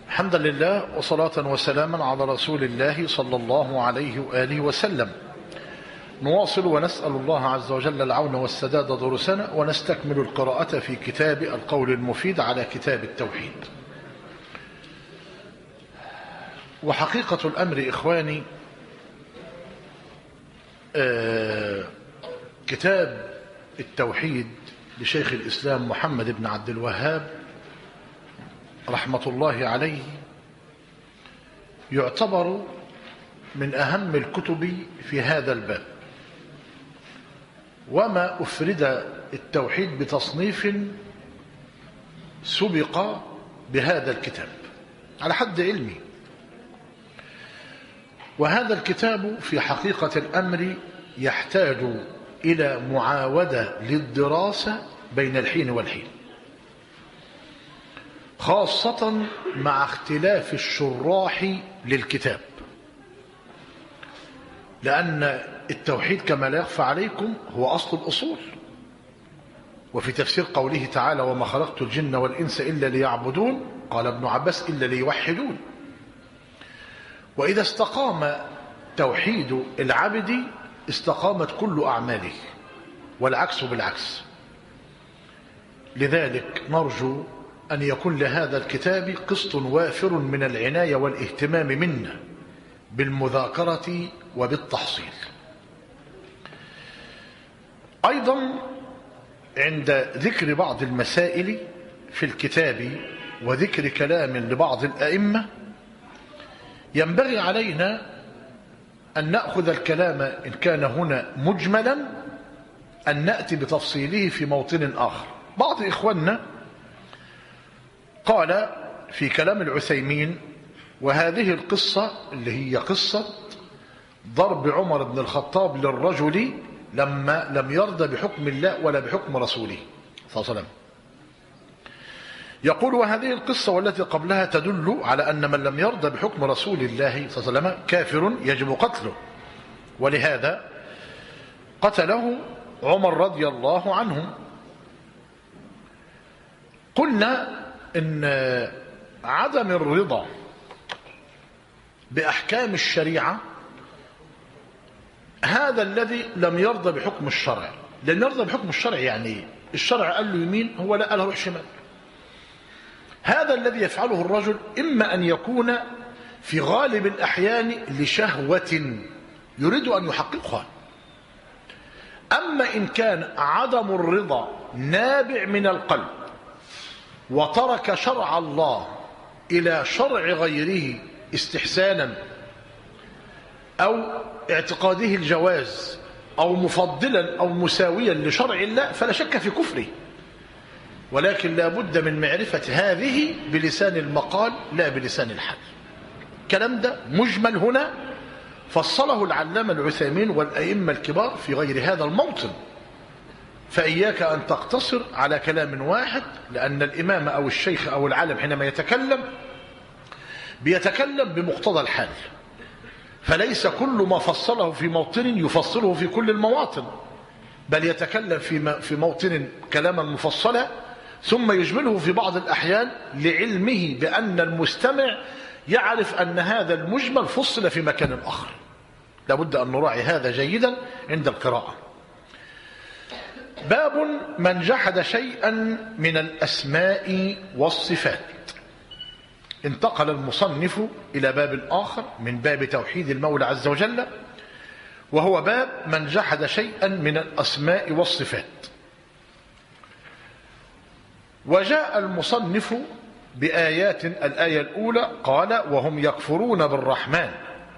حمدا لله وصلاة وسلاما على رسول الله صلى الله عليه وآله وسلم. نواصل ونسأل الله عز وجل العون والسداد دروسنا، ونستكمل القراءة في كتاب القول المفيد على كتاب التوحيد. وحقيقة الأمر إخواني، كتاب التوحيد لشيخ الإسلام محمد بن عبد الوهاب رحمة الله عليه يعتبر من أهم الكتب في هذا الباب، وما أفرد التوحيد بتصنيف سبق بهذا الكتاب على حد علمي. وهذا الكتاب في حقيقة الأمر يحتاج إلى معاودة للدراسة بين الحين والحين، خاصة مع اختلاف الشراح للكتاب، لأن التوحيد كما لا يخفى عليكم هو أصل الأصول. وفي تفسير قوله تعالى: وما خلقت الجن والإنس إلا ليعبدون، قال ابن عباس: إلا ليوحدون. وإذا استقام توحيد العبد استقامت كل أعماله، والعكس بالعكس. لذلك نرجو أن يكون لهذا الكتاب قسط وافر من العناية والاهتمام منا بالمذاكرة وبالتحصيل. أيضا عند ذكر بعض المسائل في الكتاب وذكر كلام لبعض الأئمة ينبغي علينا أن نأخذ الكلام إن كان هنا مجملا أن نأتي بتفصيله في موطن آخر. بعض إخواننا قال في كلام العثيمين: وهذه القصة اللي هي قصة ضرب عمر بن الخطاب للرجل لما لم يرضى بحكم الله ولا بحكم رسوله صلى الله عليه وسلم، يقول: وهذه القصة والتي قبلها تدل على أن من لم يرضى بحكم رسول الله صلى الله عليه وسلم كافر يجب قتله، ولهذا قتله عمر رضي الله عنه. قلنا إن عدم الرضا بأحكام الشريعة هذا الذي لم يرضى بحكم الشرع. لأن يرضى بحكم الشرع يعني الشرع قال له يمين، هو لا، قال له روح شمال. هذا الذي يفعله الرجل إما أن يكون في غالب الأحيان لشهوة يريد أن يحققها، أما إن كان عدم الرضا نابع من القلب وترك شرع الله إلى شرع غيره استحسانا أو اعتقاده الجواز أو مفضلا أو مساويا لشرع الله، فلا شك في كفره. ولكن لا بد من معرفة هذه بلسان المقال لا بلسان الحال. الكلام ده مجمل هنا فصله العلامة العثيمين والأئمة الكبار في غير هذا الموطن، فإياك أن تقتصر على كلام واحد، لأن الإمام أو الشيخ أو العالم حينما بيتكلم بمقتضى الحال، فليس كل ما فصله في موطن يفصله في كل المواطن، بل يتكلم في موطن كلاما مفصلا ثم يجمله في بعض الأحيان لعلمه بأن المستمع يعرف أن هذا المجمل فصل في مكان آخر. لابد أن نراعي هذا جيدا عند القراءة. باب من جحد شيئا من الأسماء والصفات. انتقل المصنف إلى باب آخر من باب توحيد المولى عز وجل، وهو باب من جحد شيئا من الأسماء والصفات. وجاء المصنف بآيات. الآية الأولى قال: وهم يكفرون بالرحمن.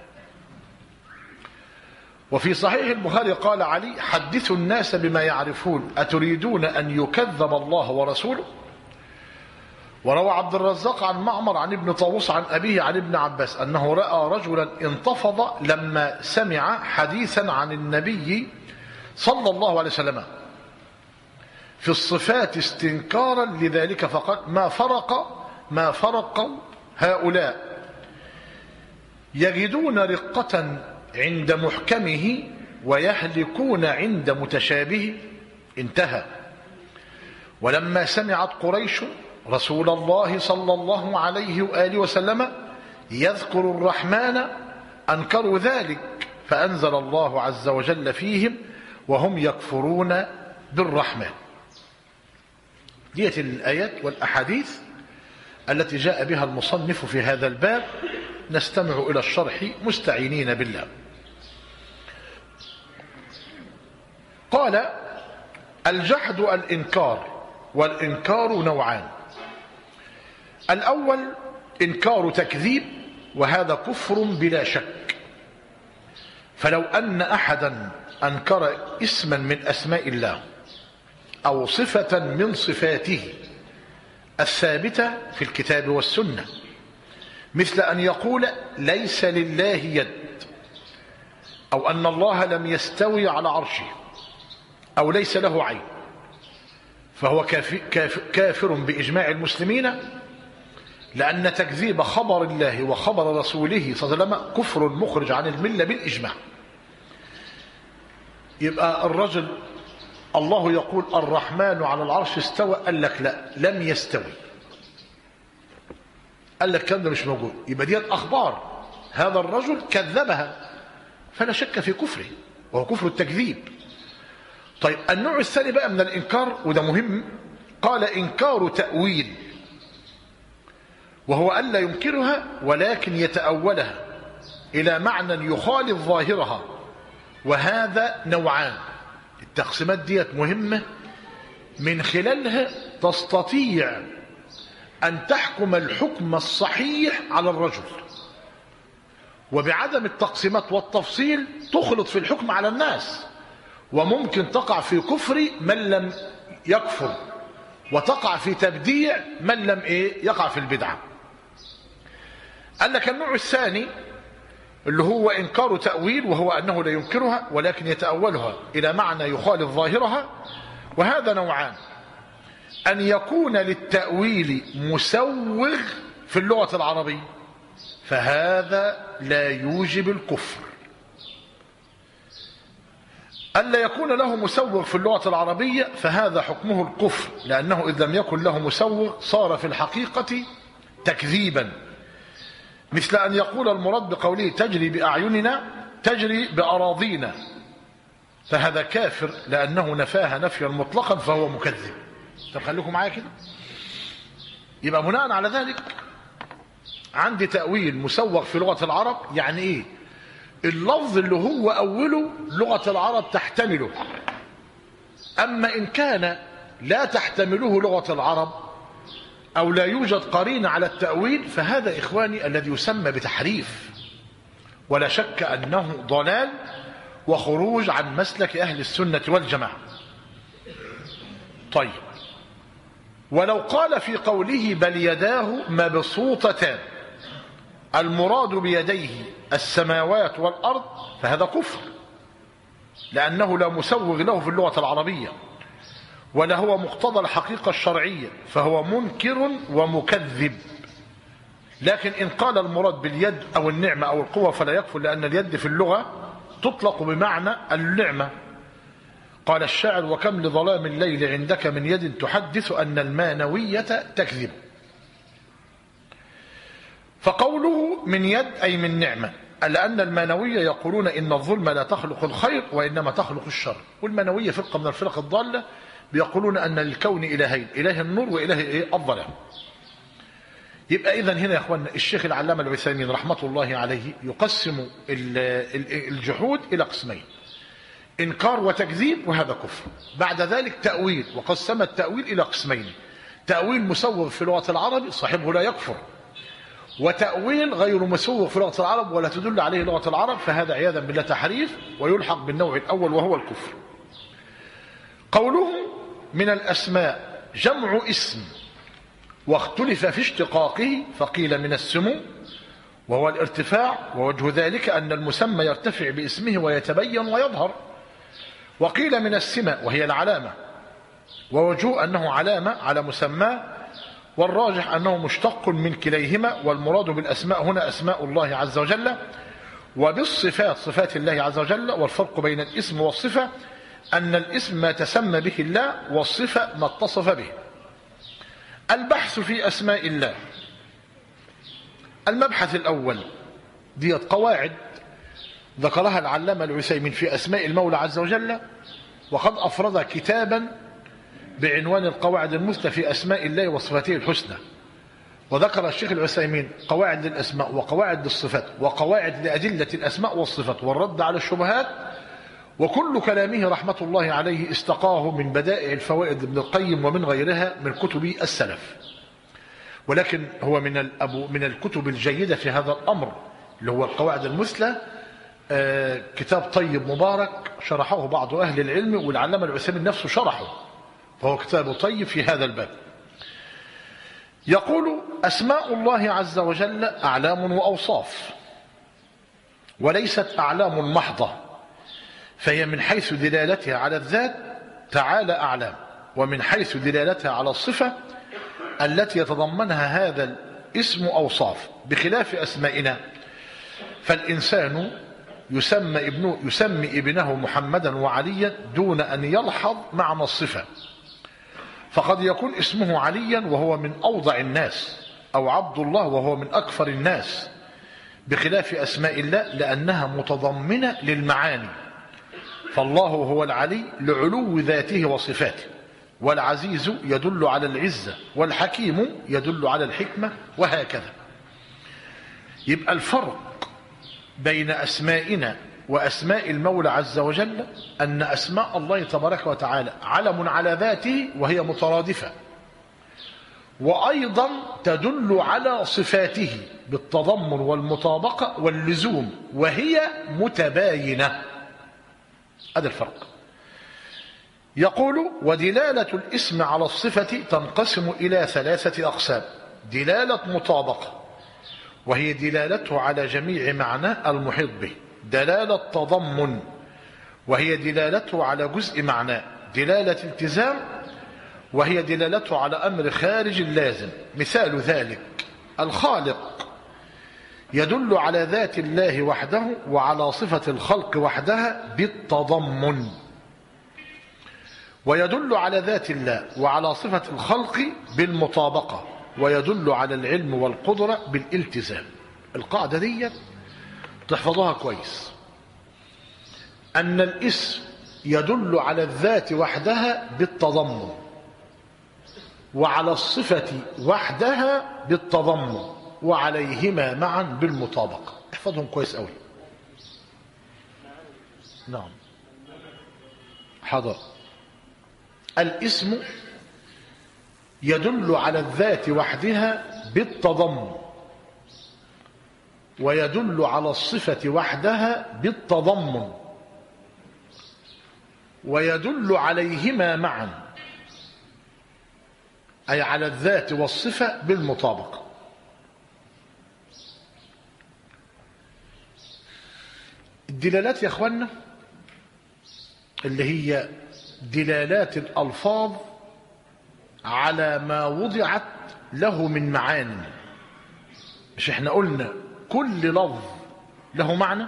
وفي صحيح البخاري قال علي: حدثوا الناس بما يعرفون، أتريدون أن يكذب الله ورسوله؟ وروى عبد الرزاق عن معمر عن ابن طاووس عن أبيه عن ابن عباس أنه رأى رجلا انتفض لما سمع حديثا عن النبي صلى الله عليه وسلم في الصفات استنكارا لذلك، فقال: ما فرق هؤلاء يجدون رقة عند محكمه ويهلكون عند متشابهه. انتهى. ولما سمعت قريش رسول الله صلى الله عليه وآله وسلم يذكر الرحمن أنكروا ذلك، فأنزل الله عز وجل فيهم وهم يكفرون بالرحمن. ديت الآيات والأحاديث التي جاء بها المصنف في هذا الباب. نستمع إلى الشرح مستعينين بالله. قال: الجحد الإنكار، والإنكار نوعان. الأول إنكار تكذيب، وهذا كفر بلا شك. فلو أن أحدا أنكر اسما من أسماء الله أو صفة من صفاته الثابتة في الكتاب والسنة، مثل أن يقول ليس لله يد، أو أن الله لم يستوي على عرشه، أو ليس له عين، فهو كافر بإجماع المسلمين، لأن تكذيب خبر الله وخبر رسوله صلى الله عليه وسلم كفر مخرج عن الملة بالإجماع. يبقى الرجل الله يقول الرحمن على العرش استوى، قال لك لا لم يستوي، قال لك الكلام ده مش موجود، يبقى ديت أخبار، هذا الرجل كذبها، فلا شك في كفره، وهو كفر التكذيب. طيب النوع الثاني بقى من الإنكار، وده مهم، قال إنكار تأويل، وهو ألا ينكرها ولكن يتأولها إلى معنى يخالف ظاهرها، وهذا نوعان. التقسيمات ديت مهمة، من خلالها تستطيع أن تحكم الحكم الصحيح على الرجل، وبعدم التقسيمات والتفصيل تخلط في الحكم على الناس، وممكن تقع في كفر من لم يكفر، وتقع في تبديع من لم يقع في البدعة. قال لك النوع الثاني اللي هو إنكار تأويل، وهو أنه لا ينكرها ولكن يتأولها إلى معنى يخالف ظاهرها، وهذا نوعان: أن يكون للتأويل مسوغ في اللغة العربية، فهذا لا يوجب الكفر. ألا يكون له مسوغ في اللغة العربية فهذا حكمه الكفر، لأنه إذ لم يكن له مسوغ صار في الحقيقة تكذيبا، مثل أن يقول المراد بقوله تجري بأعيننا تجري بأراضينا، فهذا كافر لأنه نفاها نفيا مطلقا، فهو مكذب. طب خليكم معايا كده. يبقى بناء على ذلك عندي تأويل مسوغ في لغة العرب، يعني إيه؟ اللفظ اللي هو أوله لغة العرب تحتمله، أما إن كان لا تحتمله لغة العرب أو لا يوجد قرينة على التأويل، فهذا إخواني الذي يسمى بتحريف، ولا شك أنه ضلال وخروج عن مسلك أهل السنة والجماعة. طيب، ولو قال في قوله بل يداه مبسوطتان المراد بيديه السماوات والأرض، فهذا كفر، لأنه لا مسوغ له في اللغة العربية، ولا هو مقتضى الحقيقة الشرعية، فهو منكر ومكذب. لكن إن قال المراد باليد أو النعمة أو القوة فلا يكفر، لأن اليد في اللغة تطلق بمعنى النعمة. قال الشاعر وكم لظلام الليل عندك من يد تحدث أن المانوية تكذب. فقوله من يد أي من نعمة، لأن المانوية يقولون إن الظلم لا تخلق الخير وإنما تخلق الشر، والمانوية فرقة من الفرق الضالة بيقولون أن للكون إلهين، إله النور وإله الظلام. يبقى إذن هنا يا أخوانا الشيخ العلامة العثيمين رحمة الله عليه يقسم الجحود إلى قسمين: إنكار وتكذيب، وهذا كفر. بعد ذلك تأويل، وقسم التأويل إلى قسمين: تأويل مسوغ في لغة العرب صاحبه لا يكفر، وتأويل غير مسوغ في لغة العرب ولا تدل عليه لغة العرب، فهذا عياذا بالله تحريف ويلحق بالنوع الأول وهو الكفر. قوله من الأسماء جمع اسم، واختلف في اشتقاقه، فقيل من السمو وهو الارتفاع، ووجه ذلك أن المسمى يرتفع باسمه ويتبين ويظهر، وقيل من السمة وهي العلامة، ووجه أنه علامة على مسماه، والراجح أنه مشتق من كليهما، والمراد بالأسماء هنا أسماء الله عز وجل، وبالصفات صفات الله عز وجل. والفرق بين الاسم والصفة أن الاسم ما تسمى به الله، والصفة ما اتصف به. البحث في أسماء الله. المبحث الأول ديت قواعد ذكرها العلامة العثيمين في أسماء المولى عز وجل، وقد أفرد كتابا بعنوان القواعد المثلى في أسماء الله وصفاته الحسنى. وذكر الشيخ العثيمين قواعد للأسماء وقواعد للصفات وقواعد لأدلة الأسماء والصفات والرد على الشبهات، وكل كلامه رحمة الله عليه استقاه من بدائع الفوائد ابن القيم ومن غيرها من كتب السلف. ولكن هو من الكتب الجيدة في هذا الأمر اللي هو القواعد المثلى كتاب طيب مبارك شرحه بعض أهل العلم، والعلامة العثيمين نفسه شرحه، فهو كتاب طيب في هذا الباب. يقول: أسماء الله عز وجل أعلام وأوصاف، وليست أعلام محضة، فهي من حيث دلالتها على الذات تعالى أعلام، ومن حيث دلالتها على الصفة التي يتضمنها هذا الاسم أوصاف، بخلاف أسمائنا. فالإنسان يسمي ابنه محمدا وعليا دون أن يلحظ معنى الصفة، فقد يكون اسمه عليا وهو من أوضع الناس، أو عبد الله وهو من أكثر الناس، بخلاف أسماء الله لأنها متضمنة للمعاني. فالله هو العلي لعلو ذاته وصفاته، والعزيز يدل على العزة، والحكيم يدل على الحكمة، وهكذا. يبقى الفرق بين أسمائنا وأسماء المولى عز وجل أن أسماء الله تبارك وتعالى علم على ذاته وهي مترادفة، وأيضا تدل على صفاته بالتضمن والمطابقة واللزوم، وهي متباينة. هذا الفرق. يقول: ودلالة الاسم على الصفة تنقسم إلى 3 أقسام: دلالة مطابقة، وهي دلالته على جميع معناه المحيط به. دلالة تضمن، وهي دلالته على جزء معناه. دلالة التزام، وهي دلالته على أمر خارج اللازم. مثال ذلك: الخالق يدل على ذات الله وحده وعلى صفة الخلق وحدها بالتضمن، ويدل على ذات الله وعلى صفة الخلق بالمطابقة، ويدل على العلم والقدرة بالالتزام. القاعدة دي تحفظها كويس، أن الاسم يدل على الذات وحدها بالتضمن، وعلى الصفة وحدها بالتضمن، وعليهما معا بالمطابقة. احفظهم كويس قوي. نعم حاضر. الاسم يدل على الذات وحدها بالتضمن، ويدل على الصفة وحدها بالتضمن، ويدل عليهما معا، أي على الذات والصفة بالمطابقة. الدلالات يا أخوانا اللي هي دلالات الألفاظ على ما وضعت له من معاني. مش احنا قلنا كل لفظ له معنى؟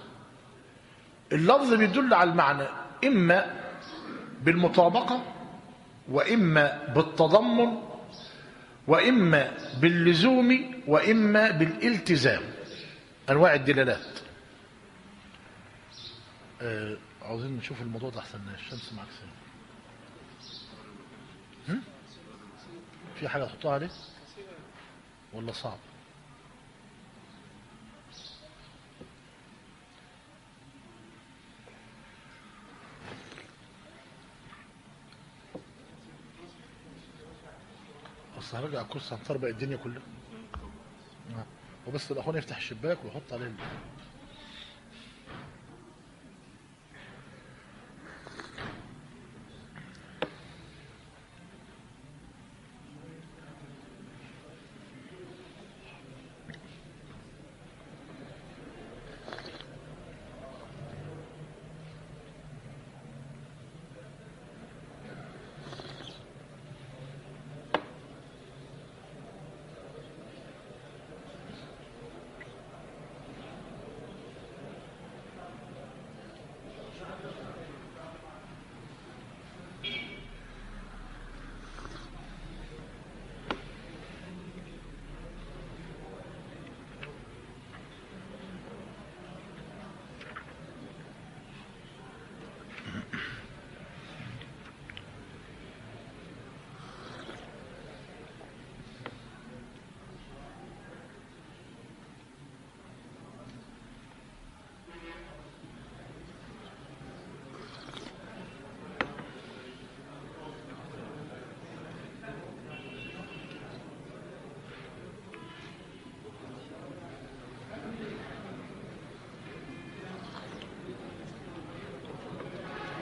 اللفظ بيدل على المعنى إما بالمطابقة، وإما بالتضمن، وإما باللزوم، وإما بالالتزام. أنواع الدلالات. عاوزين نشوف الموضوع ده أحسن. الشمس معك سنة. في حاجة تحطها عليه ولا صعب؟ اصل هرجع الكرسي هنطربق الدنيا كلها. وبس الاخوان يفتح الشباك ويحط عليه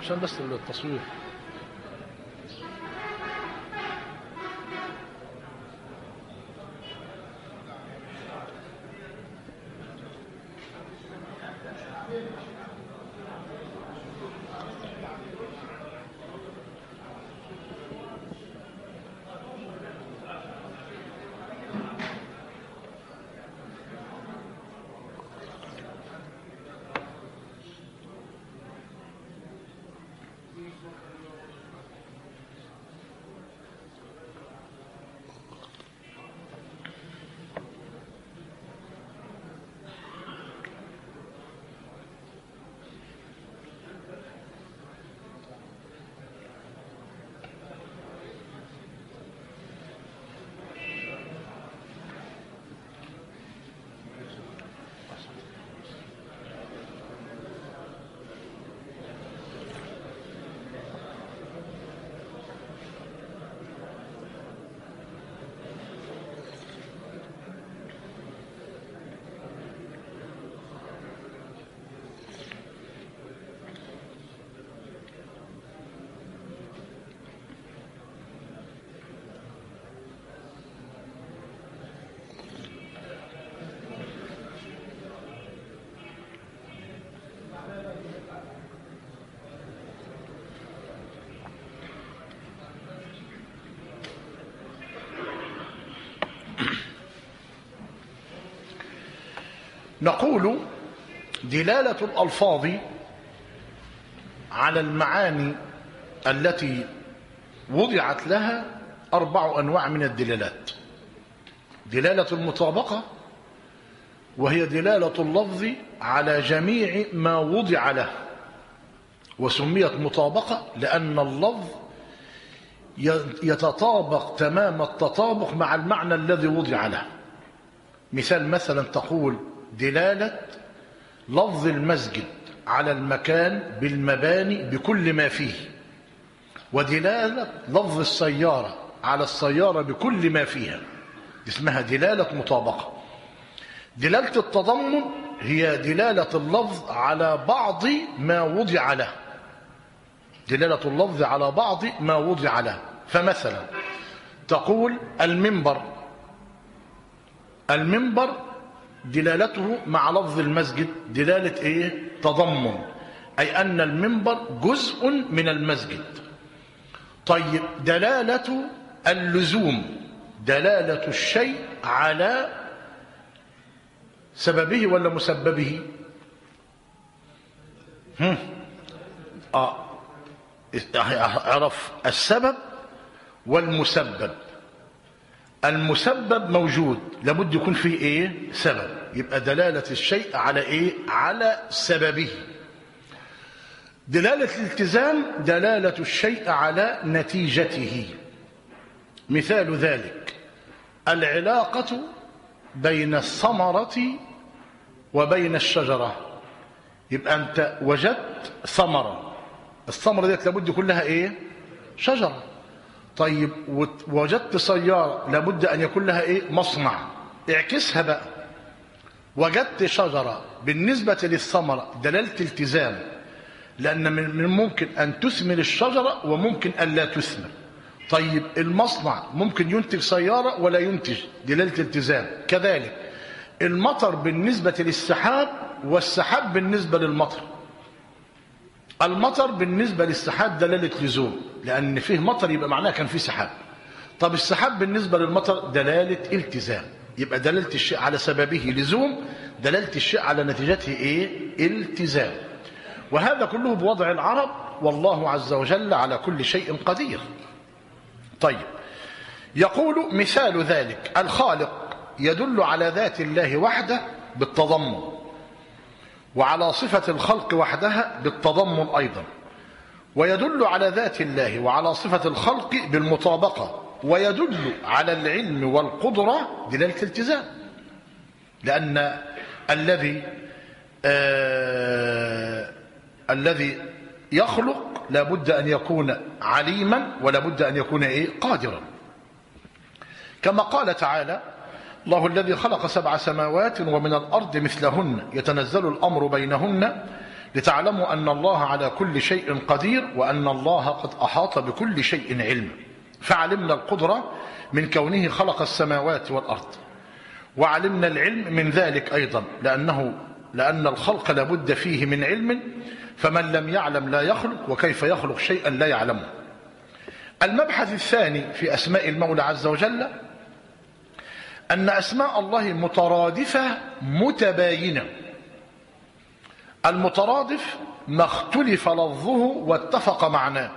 عشان بس التصوير. نقول دلالة الألفاظ على المعاني التي وضعت لها 4 أنواع من الدلالات. دلالة المطابقة، وهي دلالة اللفظ على جميع ما وضع له، وسميت مطابقة لأن اللفظ يتطابق تمام التطابق مع المعنى الذي وضع له. مثلا تقول دلالة لفظ المسجد على المكان بالمباني بكل ما فيه، ودلالة لفظ السيارة على السيارة بكل ما فيها، اسمها دلالة مطابقة. دلالة التضمن هي دلالة اللفظ على بعض ما وضع له، دلالة اللفظ على بعض ما وضع له. فمثلا تقول المنبر، المنبر دلالته مع لفظ المسجد دلالة ايه؟ تضمن، اي ان المنبر جزء من المسجد. طيب دلالة اللزوم دلالة الشيء على سببه ولا مسببه؟ اعرف السبب والمسبب. المسبب موجود لابد يكون فيه ايه؟ سبب، يبقى دلالة الشيء على ايه؟ على سببه. دلالة الالتزام دلالة الشيء على نتيجته. مثال ذلك العلاقة بين الثمرة وبين الشجرة. يبقى أنت وجدت ثمرة، الثمرة ديت لابد يكون لها إيه؟ شجرة. طيب وجدت سيارة لابد أن يكون لها إيه؟ مصنع. اعكسها بقى، وجدت شجرة بالنسبة للثمرة دلالة التزام، لأن من ممكن أن تثمر الشجرة وممكن أن لا تثمر. طيب المصنع ممكن ينتج سيارة ولا ينتج، دلالة التزام. كذلك المطر بالنسبة للسحاب والسحاب بالنسبة للمطر. المطر بالنسبة للسحاب دلالة لزوم، لأن فيه مطر يبقى معناه كان فيه سحاب. طب السحاب بالنسبة للمطر دلالة التزام، يبقى دلالة الشيء على سببه لزوم، دلالة الشيء على نتيجته إيه؟ التزام. وهذا كله بوضع العرب، والله عز وجل على كل شيء قدير. طيب يقول مثال ذلك الخالق يدل على ذات الله وحده بالتضمن، وعلى صفة الخلق وحدها بالتضمن أيضا، ويدل على ذات الله وعلى صفة الخلق بالمطابقة، ويدل على العلم والقدرة دلالة الالتزام، لأن الذي يخلق لابد أن يكون عليما ولابد أن يكون إيه؟ قادرا. كما قال تعالى الله الذي خلق 7 سماوات ومن الأرض مثلهن يتنزل الأمر بينهن لتعلموا أن الله على كل شيء قدير وأن الله قد أحاط بكل شيء علما. فعلمنا القدرة من كونه خلق السماوات والأرض، وعلمنا العلم من ذلك أيضا لأن الخلق لابد فيه من علم، فمن لم يعلم لا يخلق، وكيف يخلق شيئا لا يعلمه. المبحث الثاني في أسماء المولى عز وجل أن أسماء الله مترادفة متباينة. المترادف ما اختلف لفظه واتفق معناه،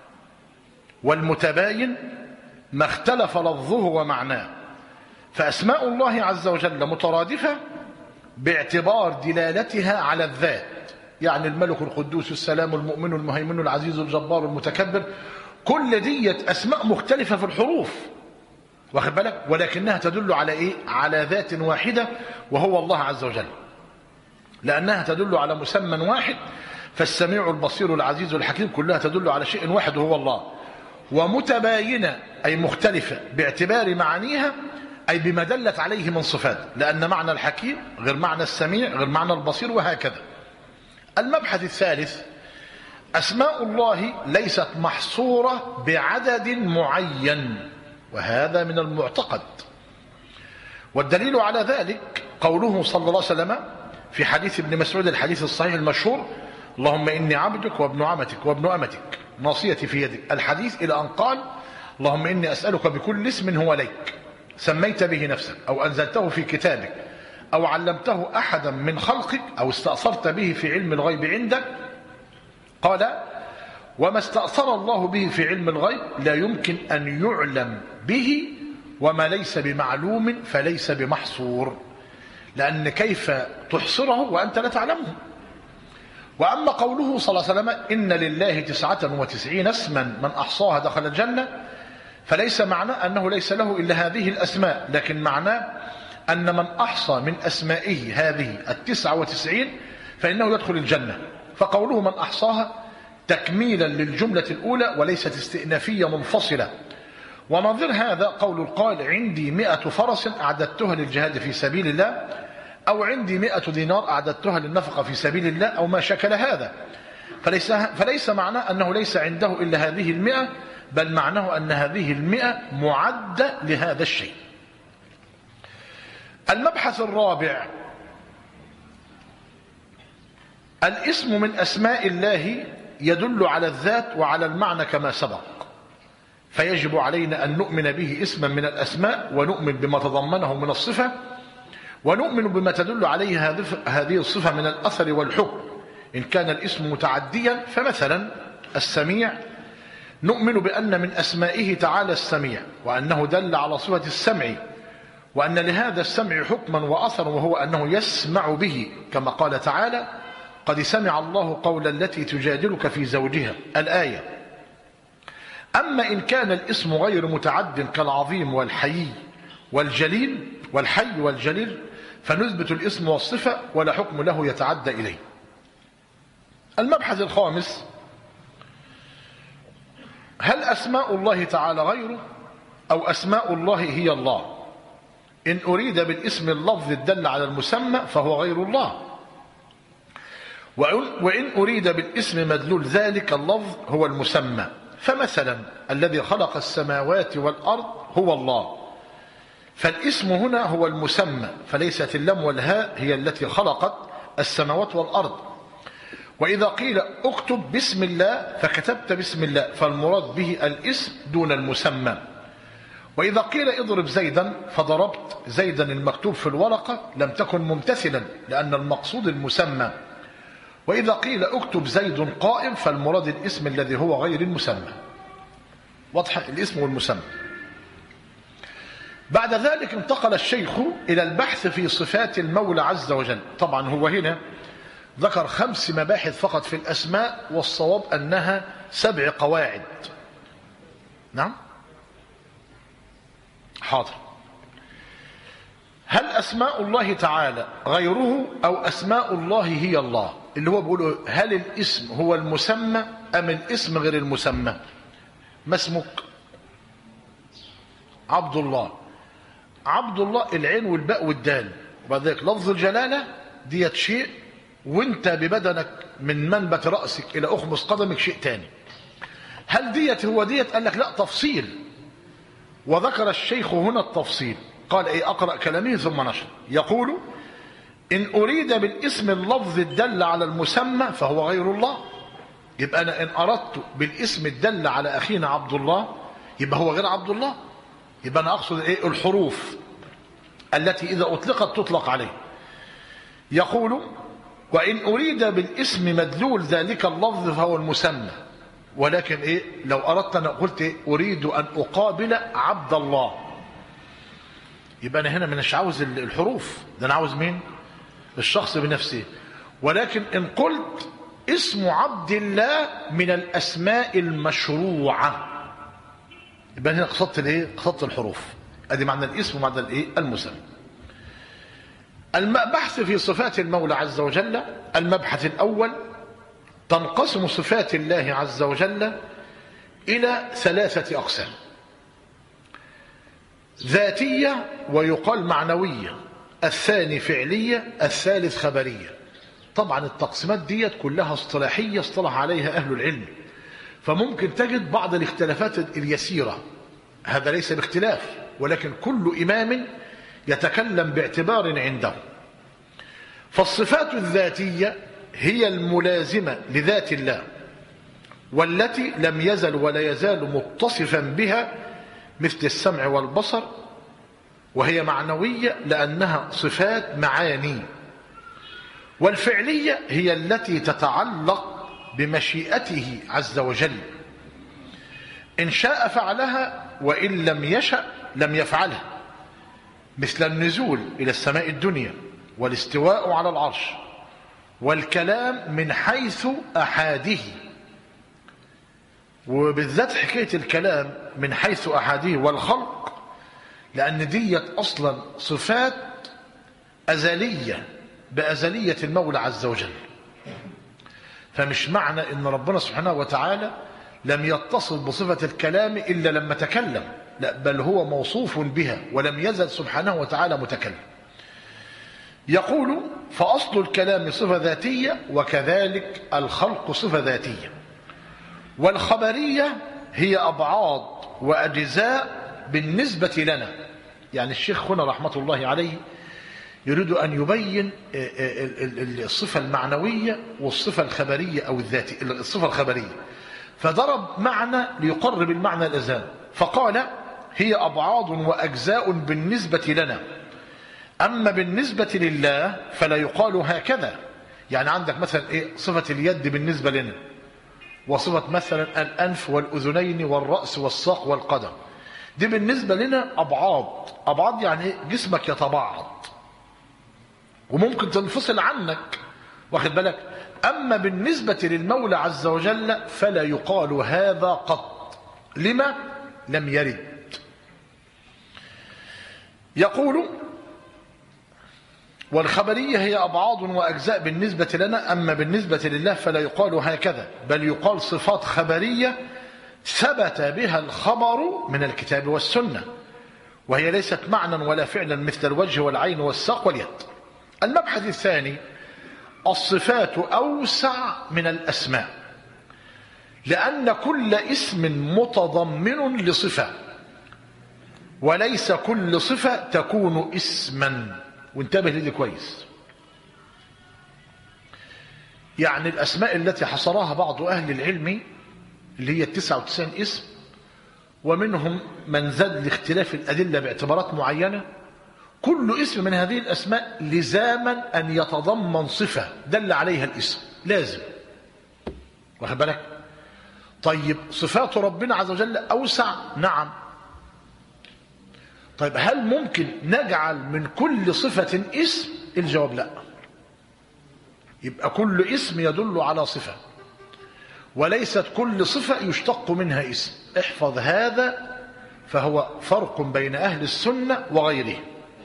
والمتباين ما اختلف لفظه ومعناه. فأسماء الله عز وجل مترادفة باعتبار دلالتها على الذات، يعني الملك القدوس السلام المؤمن المهيمن العزيز الجبار المتكبر، كل ديت أسماء مختلفة في الحروف، واخد بالك، ولكنها تدل على إيه؟ على ذات واحدة وهو الله عز وجل، لأنها تدل على مسمى واحد. فالسميع البصير العزيز الحكيم كلها تدل على شيء واحد وهو الله. ومتباينة أي مختلفة باعتبار معانيها، أي بما دلت عليه من صفات، لأن معنى الحكيم غير معنى السميع غير معنى البصير، وهكذا. المبحث الثالث أسماء الله ليست محصورة بعدد معين، وهذا من المعتقد. والدليل على ذلك قوله صلى الله عليه وسلم في حديث ابن مسعود الحديث الصحيح المشهور: اللهم إني عبدك وابن عمتك وابن أمتك ناصيتي في يدك، الحديث إلى أن قال: اللهم إني أسألك بكل اسم هو لك سميت به نفسك أو أنزلته في كتابك أو علمته أحدا من خلقك أو استأثرت به في علم الغيب عندك. قال: وما استأثر الله به في علم الغيب لا يمكن أن يعلم به، وما ليس بمعلوم فليس بمحصور، لأن كيف تحصره وأنت لا تعلمه. وأما قوله صلى الله عليه وسلم: إن لله 99 اسما من أحصاها دخل الجنة، فليس معناه أنه ليس له إلا هذه الأسماء، لكن معناه أن من أحصى من أسمائه هذه 99 فإنه يدخل الجنة. فقوله من أحصاها تكميلا للجملة الأولى وليست استئنافية منفصلة. ونظير هذا قول القائل: عندي 100 فرس أعددتها للجهاد في سبيل الله، أو عندي 100 دينار أعددتها للنفقة في سبيل الله، أو ما شكل هذا. فليس معناه أنه ليس عنده إلا هذه 100، بل معناه أن هذه 100 معدة لهذا الشيء. المبحث الرابع الاسم من أسماء الله يدل على الذات وعلى المعنى كما سبق، فيجب علينا أن نؤمن به اسما من الأسماء، ونؤمن بما تضمنه من الصفة، ونؤمن بما تدل عليه هذه الصفة من الأثر والحكم. إن كان الاسم متعديا، فمثلا السميع نؤمن بأن من أسمائه تعالى السميع، وأنه دل على صفة السمع، وأن لهذا السمع حكما وأثرا، وهو أنه يسمع به، كما قال تعالى: قد سمع الله قول التي تجادلك في زوجها، الآية. أما إن كان الاسم غير متعد كالعظيم والحي والجليل فنثبت الاسم والصفة ولا حكم له يتعدى إليه. المبحث الخامس: هل أسماء الله تعالى غيره أو أسماء الله هي الله؟ إن أريد بالاسم اللفظ الدل على المسمى فهو غير الله، وإن أريد بالاسم مدلول ذلك اللفظ هو المسمى. فمثلا الذي خلق السماوات والأرض هو الله، فالاسم هنا هو المسمى، فليست اللام والهاء هي التي خلقت السماوات والأرض. وإذا قيل اكتب بسم الله فكتبت بسم الله، فالمراد به الاسم دون المسمى. وإذا قيل اضرب زيدا فضربت زيدا المكتوب في الورقة لم تكن ممتثلا، لأن المقصود المسمى. وإذا قيل اكتب زيد قائم فالمراد الاسم الذي هو غير المسمى. واضح الاسم والمسمى. بعد ذلك انتقل الشيخ إلى البحث في صفات المولى عز وجل. طبعا هو هنا ذكر 5 مباحث فقط في الأسماء، والصواب أنها 7 قواعد. نعم حاضر. هل أسماء الله تعالى غيره أو أسماء الله هي الله؟ اللي هو بيقوله هل الاسم هو المسمى أم الاسم غير المسمى؟ ما اسمك؟ عبد الله. عبد الله العين والباء والدال، وبعد ذلك لفظ الجلالة ديت شيء، وانت ببدنك من منبت رأسك إلى أخمص قدمك شيء تاني. هل ديت هو ديت؟ قال لك لا، تفصيل. وذكر الشيخ هنا التفصيل، قال ايه؟ اقرأ كلامه ثم نشر. يقول: ان اريد بالاسم اللفظ الدل على المسمى فهو غير الله. يبقى انا ان اردت بالاسم الدل على اخينا عبد الله يبقى هو غير عبد الله. يبقى انا اقصد ايه؟ الحروف التي اذا اطلقت تطلق عليه. يقول: وان اريد بالاسم مدلول ذلك اللفظ فهو المسمى. ولكن ايه لو اردت، انا قلت إيه؟ اريد ان اقابل عبد الله، يبقى انا هنا مش عاوز الحروف، ده انا عاوز مين؟ الشخص بنفسه. ولكن ان قلت اسم عبد الله من الاسماء المشروعه يبقى هنا قصدت الايه؟ قصدت الحروف. ادي معنى الاسم ومعنى الايه؟ المسمى. البحث في صفات المولى عز وجل. المبحث الاول: تنقسم صفات الله عز وجل إلى 3 أقسام: ذاتية ويقال معنوية، الثاني فعلية، الثالث خبرية. طبعا التقسيمات ديت كلها اصطلاحية اصطلح عليها أهل العلم، فممكن تجد بعض الاختلافات اليسيرة، هذا ليس باختلاف، ولكن كل إمام يتكلم باعتبار عنده. فالصفات الذاتية هي الملازمة لذات الله، والتي لم يزل ولا يزال متصفا بها، مثل السمع والبصر. وهي معنوية لأنها صفات معاني. والفعلية هي التي تتعلق بمشيئته عز وجل، إن شاء فعلها وإن لم يشأ لم يفعلها، مثل النزول إلى السماء الدنيا، والاستواء على العرش، والكلام من حيث أحاده. وبالذات حكاية الكلام من حيث أحاده والخلق، لأن ديت أصلا صفات أزلية بأزلية المولى عز وجل. فمش معنى إن ربنا سبحانه وتعالى لم يتصل بصفة الكلام إلا لما تكلم، لا، بل هو موصوف بها ولم يزل سبحانه وتعالى متكلم. يقول: فأصل الكلام صفة ذاتية، وكذلك الخلق صفة ذاتية. والخبرية هي أبعاض وأجزاء بالنسبة لنا. يعني الشيخ هنا رحمة الله عليه يريد أن يبين الصفة المعنوية والصفة الخبرية أو الذاتية. الصفة الخبرية فضرب معنى ليقرب المعنى الأذهان، فقال: هي أبعاض وأجزاء بالنسبة لنا، أما بالنسبة لله فلا يقال هكذا. يعني عندك مثلا إيه؟ صفة اليد بالنسبة لنا، وصفة مثلا الأنف والأذنين والرأس والساق والقدم، دي بالنسبة لنا أبعاض. أبعاض يعني إيه؟ جسمك يتبعض وممكن تنفصل عنك، واخد بالك. أما بالنسبة للمولى عز وجل فلا يقال هذا قط. لما؟ لم يرد. يقول: والخبرية هي أبعاض وأجزاء بالنسبة لنا، أما بالنسبة لله فلا يقال هكذا، بل يقال صفات خبرية ثبت بها الخبر من الكتاب والسنة، وهي ليست معنى ولا فعلا مثل الوجه والعين والساق واليد. المبحث الثاني: الصفات أوسع من الأسماء، لأن كل اسم متضمن لصفة، وليس كل صفة تكون اسما. وانتبه لدي كويس. يعني الأسماء التي حصرها بعض أهل العلم اللي هي 99 اسم، ومنهم من زاد لاختلاف الأدلة باعتبارات معينة، كل اسم من هذه الأسماء لزاما أن يتضمن صفة دل عليها الاسم، لازم، واخد بالك. طيب صفات ربنا عز وجل أوسع؟ نعم. طيب هل ممكن نجعل من كل صفة اسم؟ الجواب لا. يبقى كل اسم يدل على صفة، وليست كل صفة يشتق منها اسم. احفظ هذا، فهو فرق بين أهل السنة وغيره.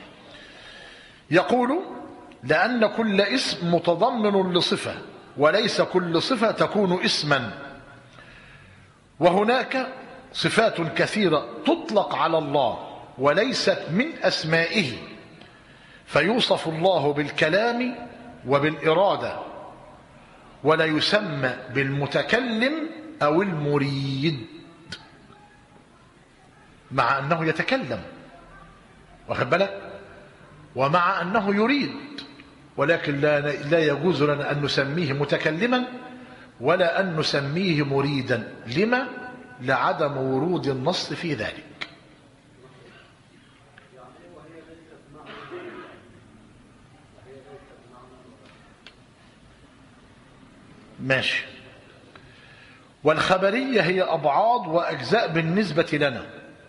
يقول: لأن كل اسم متضمن لصفة، وليس كل صفة تكون اسما. وهناك صفات كثيرة تطلق على الله وليست من أسمائه، فيوصف الله بالكلام وبالإرادة ولا يسمى بالمتكلم أو المريد، مع أنه يتكلم، واخد بالك، ومع أنه يريد، ولكن لا يجوز لنا أن نسميه متكلما ولا أن نسميه مريدا. لما؟ لعدم ورود النص في ذلك. ماشي. والخبرية هي أبعاد وأجزاء بالنسبة لنا.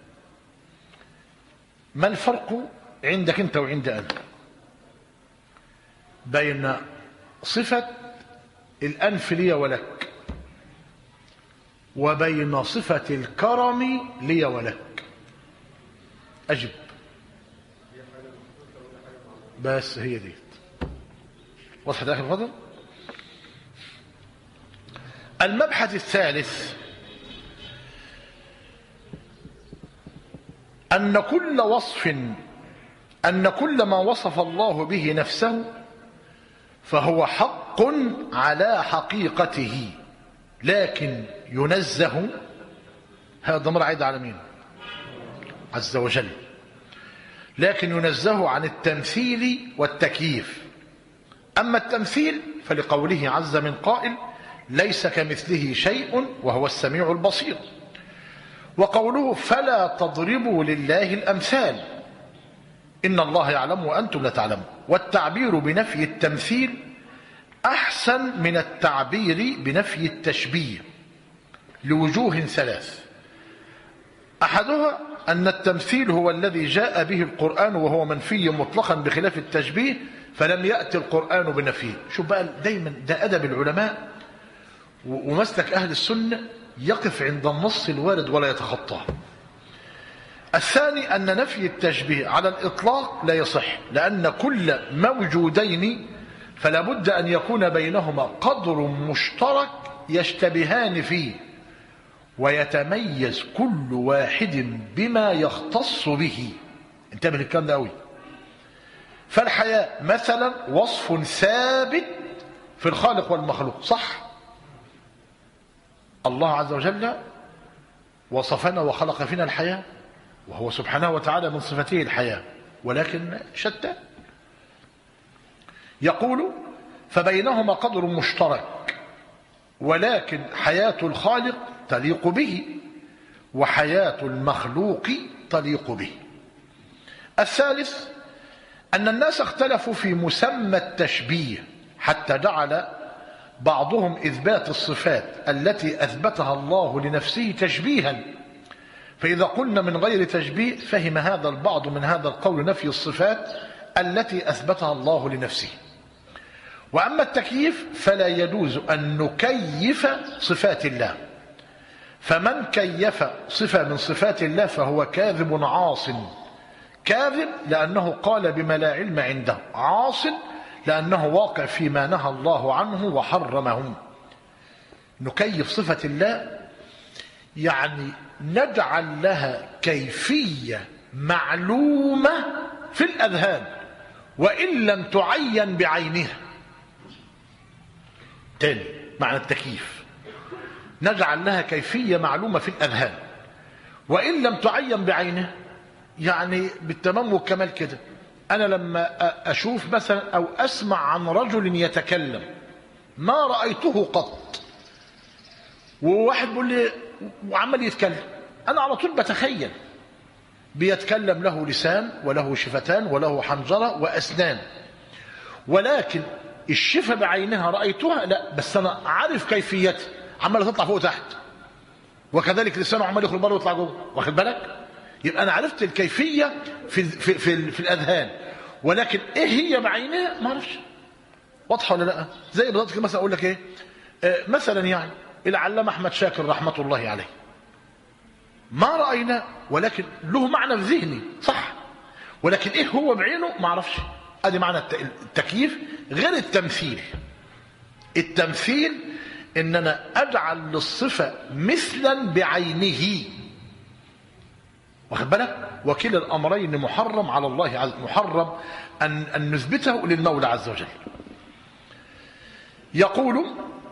ما الفرق عندك أنت وعند أنا بين صفة الأنف لي ولك وبين صفة الكرم لي ولك؟ أجب. بس هي دي وضحت آخر فضل. المبحث الثالث أن كل ما وصف الله به نفسه فهو حق على حقيقته، لكن ينزه. هذا ضمير عائد على مين؟ عز وجل. لكن ينزه عن التمثيل والتكييف. أما التمثيل فلقوله عز من قائل: ليس كمثله شيء وهو السميع البصير. وقوله: فلا تضربوا لله الأمثال إن الله يعلم وأنتم لا تعلمون. والتعبير بنفي التمثيل أحسن من التعبير بنفي التشبيه لوجوه ثلاث. أحدها أن التمثيل هو الذي جاء به القرآن وهو منفي مطلقا بخلاف التشبيه، فلم يأتي القرآن بنفيه. شوف بقى، دايما ده أدب العلماء ومسلك أهل السنة، يقف عند النص الوارد ولا يتخطاه. الثاني أن نفي التشبيه على الإطلاق لا يصح، لأن كل موجودين فلا بد أن يكون بينهما قدر مشترك يشتبهان فيه، ويتميز كل واحد بما يختص به. انتبه للكلام ده قوي. فالحياة مثلا وصف ثابت في الخالق والمخلوق، صح؟ الله عز وجل وصفنا وخلق فينا الحياة، وهو سبحانه وتعالى من صفته الحياة، ولكن شتى. يقول: فبينهما قدر مشترك، ولكن حياة الخالق تليق به وحياة المخلوق تليق به. الثالث أن الناس اختلفوا في مسمى التشبيه، حتى جعل بعضهم إثبات الصفات التي أثبتها الله لنفسه تشبيها، فإذا قلنا من غير تشبيه فهم هذا البعض من هذا القول نفي الصفات التي أثبتها الله لنفسه. وأما التكييف فلا يجوز أن نكيف صفات الله، فمن كيف صفة من صفات الله فهو كاذب عاص. كاذب لأنه قال بما لا علم عنده، عاص لأنه واقع فيما نهى الله عنه وحرمه. نكيف صفة الله يعني نجعل لها كيفية معلومة في الأذهان وإن لم تعين بعينها. تاني معنى التكييف: نجعل لها كيفية معلومة في الأذهان وإن لم تعين بعينها. يعني بالتمام والكمال كده، أنا لما أشوف مثلا أو أسمع عن رجل يتكلم ما رأيته قط، وواحد بيقول لي وعمل يتكلم، أنا على طول بتخيل بيتكلم له لسان وله شفتان وله حنجرة وأسنان، ولكن الشفة بعينها رأيتها لا، بس أنا عارف كيفيتها، عمال تطلع فوق تحت، وكذلك لسانه عمال يخرج بره ويطلع جوه، واخد بالك؟ يبقى أنا عرفت الكيفية في الأذهان، ولكن إيه هي بعينها ما أعرفش. واضحة ولا لا؟ زي بالضبط كده مثلا أقول لك إيه، مثلا يعني العلامة أحمد شاكر رحمة الله عليه ما رأينا، ولكن له معنى في ذهني، صح؟ ولكن إيه هو بعينه ما أعرفش. أدي معنى التكييف غير التمثيل. التمثيل إن أنا أجعل للصفة مثلا بعينه، واخد بالك؟ وكلا الأمرين محرم على الله عز وجل، محرم أن نثبته للمولى عز وجل. يقول: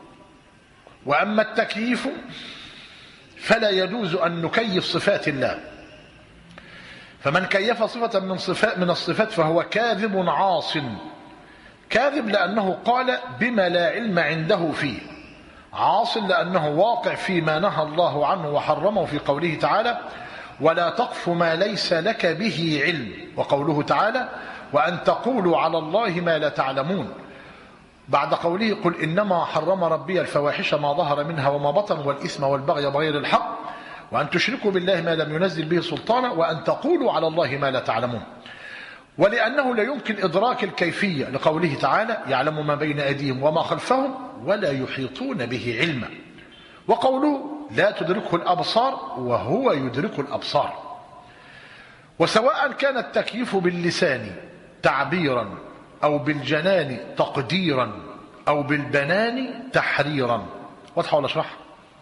وأما التكييف فلا يجوز أن نكيف صفات الله، فمن كيف صفة من الصفات فهو كاذب عاص. كاذب لأنه قال بما لا علم عنده فيه، عاص لأنه واقع فيما نهى الله عنه وحرمه في قوله تعالى ولا تقف ما ليس لك به علم، وقوله تعالى وأن تقولوا على الله ما لا تعلمون، بعد قوله قل إنما حرم ربي الفواحش ما ظهر منها وما بطن والإثم والبغي بغير الحق وأن تشركوا بالله ما لم ينزل به سلطانا وأن تقولوا على الله ما لا تعلمون. ولأنه لا يمكن إدراك الكيفية لقوله تعالى يعلم ما بين أيديهم وما خلفهم ولا يحيطون به علما، وقوله لا تدركه الأبصار وهو يدرك الأبصار. وسواء كان التكييف باللسان تعبيرا أو بالجنان تقديرا أو بالبنان تحريرا. واضحة ولا اشرح؟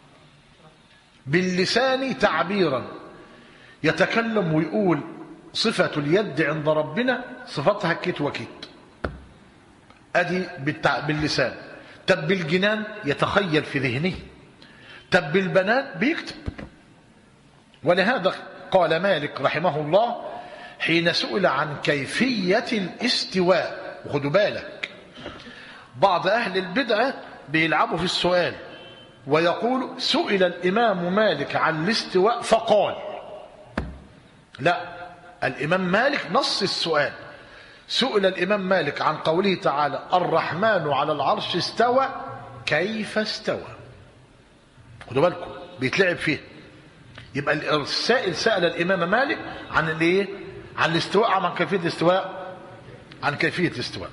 باللسان تعبيرا يتكلم ويقول صفة اليد عند ربنا صفتها كيت وكيت، ادي باللسان. طب بالجنان يتخيل في ذهنه، طب بالبنان بيكتب. ولهذا قال مالك رحمه الله حين سئل عن كيفية الاستواء، وخدوا بالك بعض أهل البدعة بيلعبوا في السؤال ويقول سئل الإمام مالك عن الاستواء فقال، لا، الإمام مالك نص السؤال، سئل الإمام مالك عن قوله تعالى الرحمن على العرش استوى كيف استوى. خدوا بالكم بيتلعب فيه. يبقى السائل سأل الإمام مالك عن الايه؟ عن الاستواء، عن كيفية الاستواء، عن كيفية الاستواء.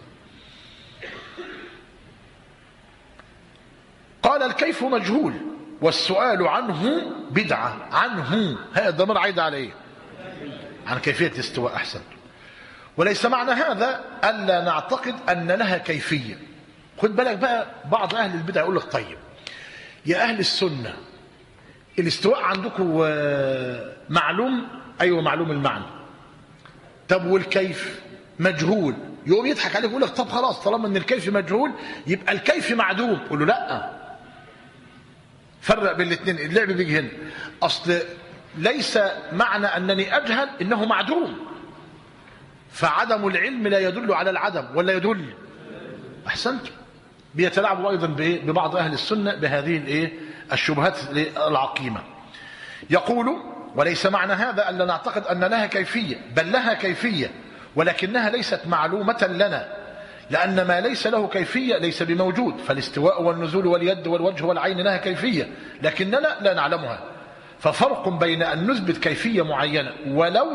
قال الكيف مجهول والسؤال عنه بدعة. عنه هذا الضمير عايد على ايه؟ عن كيفية الاستواء. أحسن. وليس معنى هذا ألا نعتقد أن لها كيفية. خد بالك بقى، بعض أهل البدع يقول لك طيب يا أهل السنة الاستواء عندكم معلوم؟ أيوة معلوم المعنى. طب والكيف مجهول. يقوم يضحك عليك يقول لك طب خلاص طالما ان الكيف مجهول يبقى الكيف معدوم. قول له لا، فرق بين الاثنين. اللعب بيجي هنا. اصل ليس معنى انني اجهل انه معدوم، فعدم العلم لا يدل على العدم ولا يدل. احسنت. بيتلاعبوا ايضا ببعض اهل السنه بهذه الايه الشبهات العقيمه. يقول وليس معنى هذا ألا نعتقد أن لها كيفية، بل لها كيفية ولكنها ليست معلومة لنا، لأن ما ليس له كيفية ليس بموجود. فالاستواء والنزول واليد والوجه والعين لها كيفية لكننا لا نعلمها. ففرق بين أن نثبت كيفية معينة ولو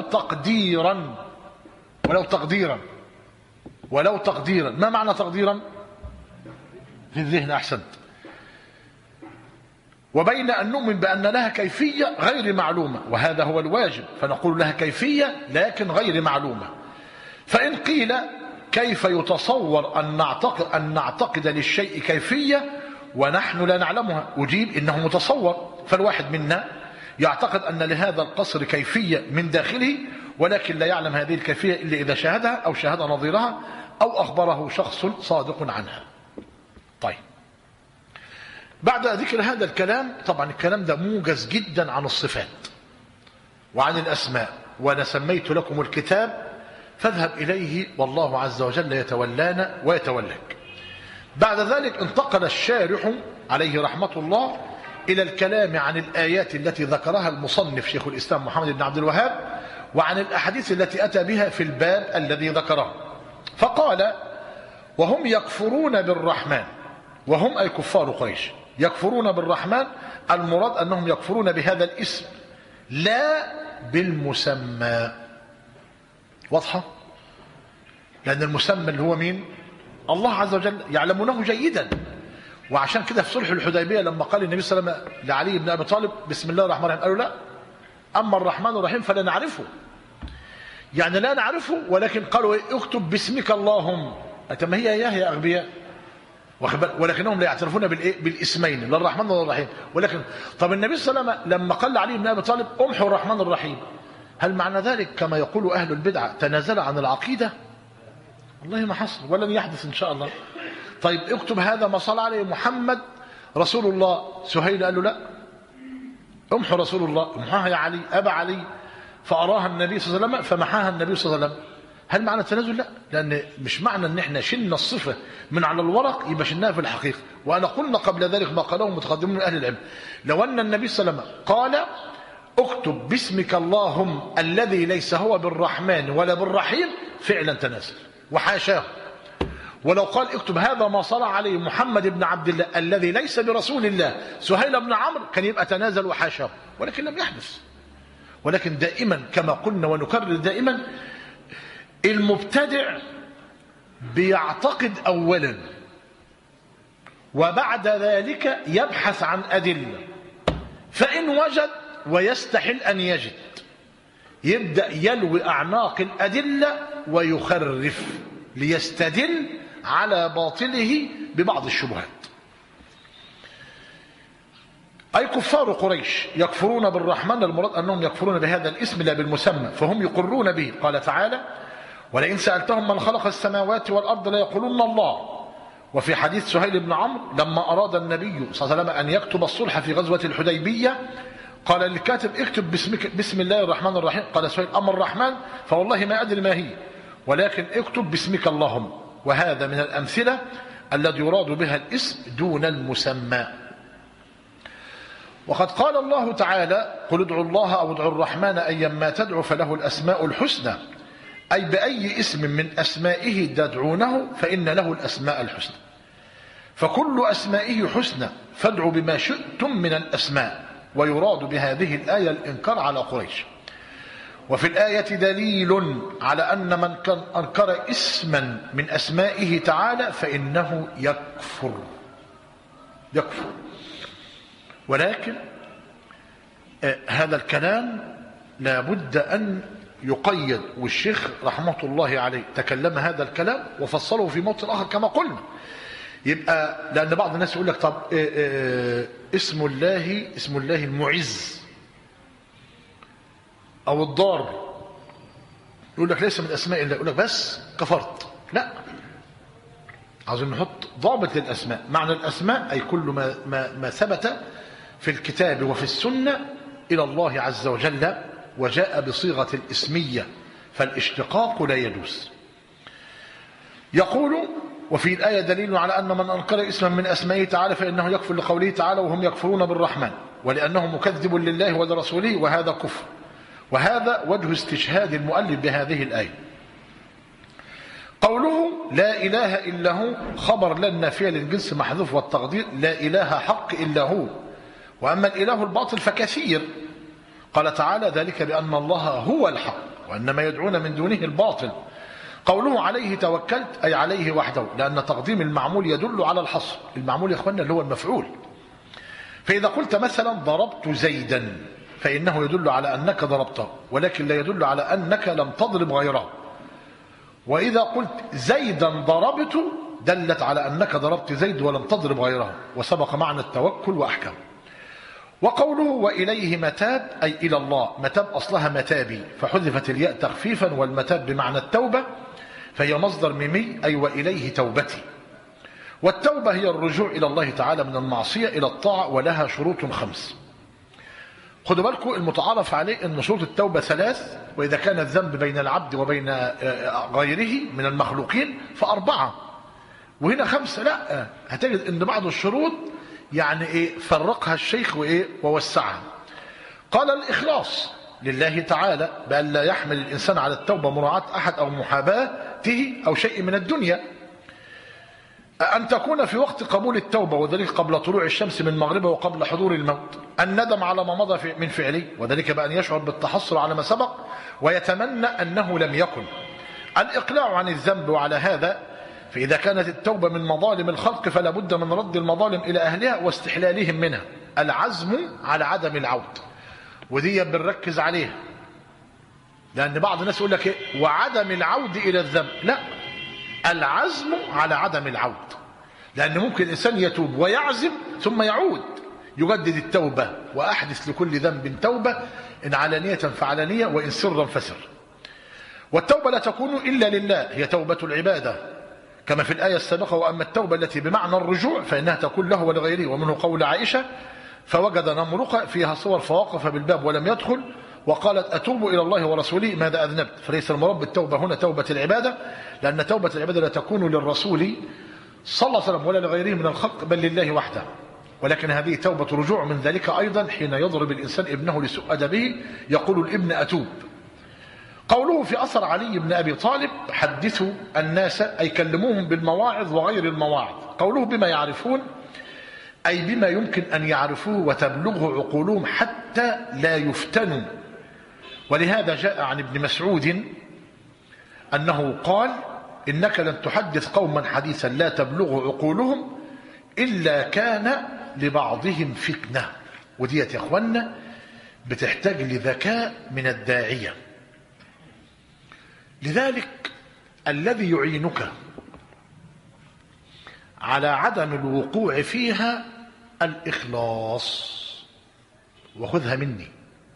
تقديرا. ما معنى تقديرا؟ في الذهن. أحسنت. وبين أن نؤمن بأن لها كيفية غير معلومة، وهذا هو الواجب، فنقول لها كيفية لكن غير معلومة. فإن قيل كيف يتصور أن نعتقد للشيء كيفية ونحن لا نعلمها؟ أجيب إنه متصور. فالواحد منا يعتقد أن لهذا القصر كيفية من داخله ولكن لا يعلم هذه الكيفية إلا إذا شاهدها أو شاهد نظيرها أو أخبره شخص صادق عنها. طيب، بعد ذكر هذا الكلام، طبعا الكلام ده موجز جدا عن الصفات وعن الأسماء، وأنا سميت لكم الكتاب فاذهب إليه والله عز وجل يتولانا ويتولاك. بعد ذلك انتقل الشارح عليه رحمة الله إلى الكلام عن الآيات التي ذكرها المصنف شيخ الإسلام محمد بن عبد الوهاب وعن الأحاديث التي أتى بها في الباب الذي ذكره. فقال وهم يكفرون بالرحمن، وهم أي كفار قريش يكفرون بالرحمن، المراد أنهم يكفرون بهذا الاسم لا بالمسمى. واضحة؟ لأن المسمى اللي هو مين؟ الله عز وجل، يعلمونه جيدا. وعشان كده في صلح الحديبية لما قال النبي صلى الله عليه وسلم لعلي بن أبي طالب بسم الله الرحمن الرحيم، قالوا لا، أما الرحمن الرحيم فلا نعرفه، يعني لا نعرفه، ولكن قالوا اكتب باسمك اللهم. أتما هي يا أغبياء، ولكنهم لا يعترفون بالاسمين، لا الرحمن ولا الرحيم. ولكن طب النبي صلى الله عليه وسلم لما قال علي بن ابي طالب امحوا الرحمن الرحيم، هل معنى ذلك كما يقول اهل البدعه تنازل عن العقيده؟ والله ما حصل ولن يحدث ان شاء الله. طيب اكتب هذا ما صلى عليه محمد رسول الله سهيل قال له لا، امحو رسول الله، امحاها يا علي، أبا علي، فأراها النبي صلى الله عليه وسلم فمحاها النبي صلى الله عليه وسلم. هل معنى التنازل؟ لا، لأن مش معنى ان احنا شلنا الصفة من على الورق يبقى شلناها في الحقيقة. وأنا قلنا قبل ذلك ما قاله متقدمون من أهل العلم، لو أن النبي صلى الله عليه وسلم قال اكتب باسمك اللهم الذي ليس هو بالرحمن ولا بالرحيم فعلا تنازل وحاشاه. ولو قال اكتب هذا ما صلى عليه محمد بن عبد الله الذي ليس برسول الله سهيل بن عمرو كان يبقى تنازل وحاشاه، ولكن لم يحدث. ولكن دائما كما قلنا ونكرر دائما، المبتدع بيعتقد أولا وبعد ذلك يبحث عن أدلة، فإن وجد ويستحل أن يجد يبدأ يلوي أعناق الأدلة ويخرف ليستدل على باطله ببعض الشبهات. أي كفار قريش يكفرون بالرحمن، المراد أنهم يكفرون بهذا الاسم لا بالمسمى، فهم يقرون به. قال تعالى ولئن سألتهم من خلق السماوات والأرض ليقولون الله. وفي حديث سهيل بن عمرو لما أراد النبي صلى الله عليه وسلم أن يكتب الصلح في غزوة الحديبية قال للكاتب اكتب بسم الله الرحمن الرحيم. قال سهيل أما الرحمن فوالله ما أدري ما هي، ولكن اكتب باسمك اللهم. وهذا من الأمثلة الذي يراد بها الاسم دون المسمى. وقد قال الله تعالى قل ادعوا الله أو ادعوا الرحمن أيما تدعو فله الأسماء الحسنى، أي بأي اسم من أسمائه تدعونه فإن له الأسماء الحسنى. فكل أسمائه حسنى فادعوا بما شئتم من الأسماء. ويراد بهذه الآية الإنكار على قريش. وفي الآية دليل على أن من كان أنكر اسما من أسمائه تعالى فإنه يكفر. ولكن هذا الكلام لا بد أن يقيد، والشيخ رحمة الله عليه تكلم هذا الكلام وفصله في موطن آخر كما قلنا. يبقى لأن بعض الناس يقول لك طب اسم الله المعز أو الضار، يقول لك ليس من أسماء الله، يقول لك بس كفرت. لا، عاوزين نحط ضابط للأسماء. معنى الأسماء أي كل ما ثبت في الكتاب وفي السنة إلى الله عز وجل وجاء بصيغة الاسمية، فالاشتقاق لا يجوز. يقول وفي الآية دليل على أن من أنكر اسما من أسمائه تعالى فإنه يكفر لقوله تعالى وهم يكفرون بالرحمن، ولأنه مكذب لله ولرسوله، وهذا كفر. وهذا وجه استشهاد المؤلف بهذه الآية. قوله لا إله إلا هو خبر لا النافية للجنس محذوف، والتقدير لا إله حق إلا هو، وأما الإله الباطل فكثير. قال تعالى ذلك بأن الله هو الحق وأن ما يدعون من دونه الباطل. قوله عليه توكلت أي عليه وحده، لأن تقديم المعمول يدل على الحصر. المعمول يا أخوانا اللي هو المفعول. فإذا قلت مثلا ضربت زيدا فإنه يدل على أنك ضربته، ولكن لا يدل على أنك لم تضرب غيره. وإذا قلت زيدا ضربت دلت على أنك ضربت زيد ولم تضرب غيره، وسبق معنى التوكل وأحكام. وقوله وإليه متاب أي إلى الله. متاب أصلها متابي فحذفت الياء تخفيفا، والمتاب بمعنى التوبة فهي مصدر ميمي أي وإليه توبتي. والتوبة هي الرجوع إلى الله تعالى من المعصية إلى الطاعة، ولها شروط 5. خدوا بالكم المتعارف عليه أن شروط التوبة 3، وإذا كان الذنب بين العبد وبين غيره من المخلوقين ف4. وهنا 5 لا، هتجد أن بعض الشروط يعني فرقها الشيخ ووسعها. قال الإخلاص لله تعالى بأن لا يحمل الإنسان على التوبة مراعاة أحد أو محاباته أو شيء من الدنيا. أن تكون في وقت قبول التوبة، وذلك قبل طلوع الشمس من مغربها وقبل حضور الموت. الندم على ما مضى من فعله، وذلك بأن يشعر بالتحصر على ما سبق ويتمنى أنه لم يكن. الإقلاع عن الذنب، وعلى هذا فإذا كانت التوبة من مظالم الخلق فلا بد من رد المظالم إلى أهلها واستحلالهم منها. العزم على عدم العود، ودي بنركز عليها، لأن بعض الناس يقول لك وعدم العود إلى الذنب. لا، العزم على عدم العود، لأن ممكن الإنسان يتوب ويعزم ثم يعود يجدد التوبة. وأحدث لكل ذنب توبة، إن علانية فعلانية وإن سرا فسر. والتوبة لا تكون إلا لله، هي توبة العبادة، كما في الآية السابقة: وأما التوبة التي بمعنى الرجوع فإنها تكون له ولغيره. ومنه قول عائشة: فوجد نمرقة فيها صور فوقف بالباب ولم يدخل وقالت: أتوب إلى الله ورسوله ماذا أذنبت. فليس المراد بالتوبة هنا توبة العبادة، لأن توبة العبادة لا تكون للرسول صلى الله عليه وسلم ولا لغيره من الخلق، بل لله وحده. ولكن هذه توبة رجوع. من ذلك أيضا حين يضرب الإنسان ابنه لسوء أدبه يقول الابن أتوب. قوله في أثر علي بن أبي طالب: حدثوا الناس، أي كلموهم بالمواعظ وغير المواعظ. قوله بما يعرفون، أي بما يمكن أن يعرفوه وتبلغه عقولهم حتى لا يفتنوا. ولهذا جاء عن ابن مسعود أنه قال: إنك لن تحدث قوما حديثا لا تبلغ عقولهم إلا كان لبعضهم فتنة. وديت يا أخوانا بتحتاج لذكاء من الداعية. لذلك الذي يعينك على عدم الوقوع فيها الإخلاص، وخذها مني،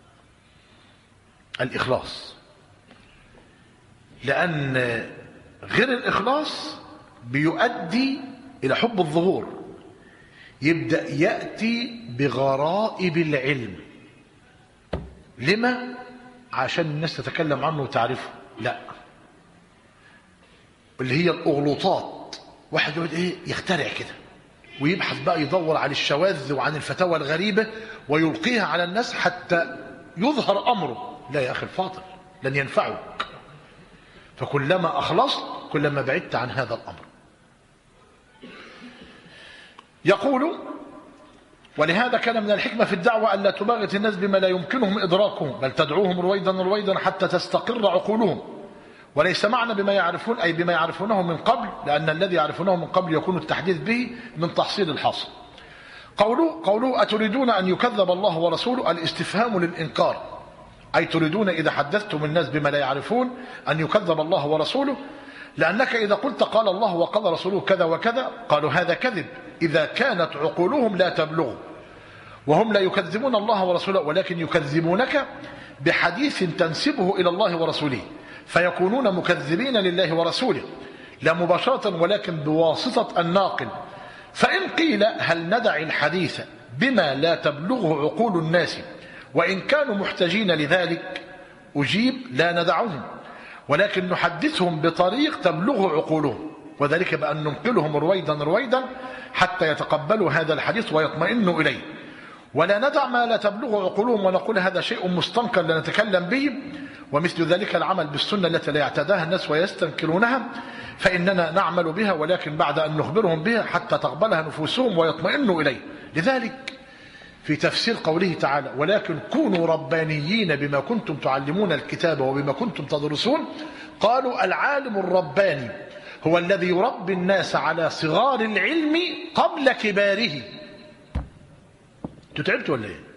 الإخلاص. لأن غير الإخلاص بيؤدي إلى حب الظهور، يبدأ يأتي بغرائب العلم. لما؟ عشان الناس تتكلم عنه وتعرفه. لا، اللي هي الأغلوطات. واحد يقعد يخترع كده ويبحث بقى، يدور عن الشواذ وعن الفتاوى الغريبة ويلقيها على الناس حتى يظهر أمره. لا يا أخي الفاضل، لن ينفعك. فكلما أخلصت كلما بعدت عن هذا الأمر. يقول: ولهذا كان من الحكمة في الدعوة ألا تباغت الناس بما لا يمكنهم إدراكه، بل تدعوهم رويدا رويدا حتى تستقر عقولهم. وليس معنى بما يعرفون أي بما يعرفونه من قبل، لأن الذي يعرفونه من قبل يكون التحديث به من تحصيل الحاصل. قوله أتريدون أن يكذب الله ورسوله، الاستفهام للإنكار، أي تريدون إذا حدثتم الناس بما لا يعرفون أن يكذب الله ورسوله، لأنك إذا قلت قال الله وقال رسوله كذا وكذا قالوا هذا كذب إذا كانت عقولهم لا تبلغ. وهم لا يكذبون الله ورسوله، ولكن يكذبونك بحديث تنسبه إلى الله ورسوله، فيكونون مكذبين لله ورسوله لا مباشرة ولكن بواسطة الناقل. فإن قيل هل ندع الحديث بما لا تبلغه عقول الناس وإن كانوا محتاجين لذلك، أجيب: لا ندعهم، ولكن نحدثهم بطريق تبلغه عقولهم، وذلك بأن ننقلهم رويدا رويدا حتى يتقبلوا هذا الحديث ويطمئنوا إليه. ولا ندع ما لا تبلغ عقولهم ونقول هذا شيء مستنكر لا نتكلم به. ومثل ذلك العمل بالسنة التي لا يعتادها الناس ويستنكرونها، فإننا نعمل بها ولكن بعد أن نخبرهم بها حتى تقبلها نفوسهم ويطمئنوا إليه. لذلك في تفسير قوله تعالى: ولكن كونوا ربانيين بما كنتم تعلمون الكتاب وبما كنتم تدرسون، قالوا العالم الرباني هو الذي يربي الناس على صغار العلم قبل كباره. تعبت ولا ايه؟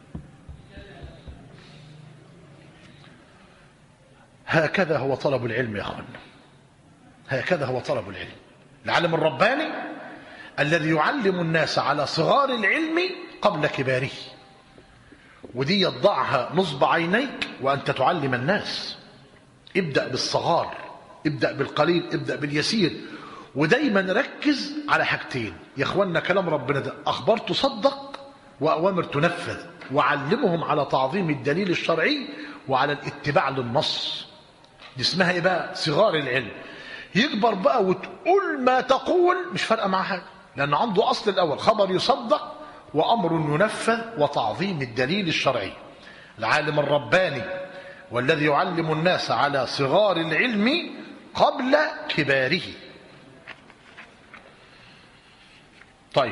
هكذا هو طلب العلم يا اخوانا، هكذا هو طلب العلم. العالم الرباني الذي يعلم الناس على صغار العلم قبل كباره. ودي يضعها نصب عينيك وأنت تعلم الناس. ابدأ بالصغار، ابدأ بالقليل، ابدأ باليسير. ودايما ركز على حاجتين يا اخوانا. كلام ربنا ده أخبار تصدق وأوامر تنفذ، وعلمهم على تعظيم الدليل الشرعي وعلى الاتباع للنص. دي اسمها ايه بقى؟ صغار العلم. يكبر بقى وتقول ما تقول مش فارقه معاه حاجه، لان عنده اصل الاول خبر يصدق وامر ينفذ وتعظيم الدليل الشرعي. العالم الرباني والذي يعلم الناس على صغار العلم قبل كباره. طيب،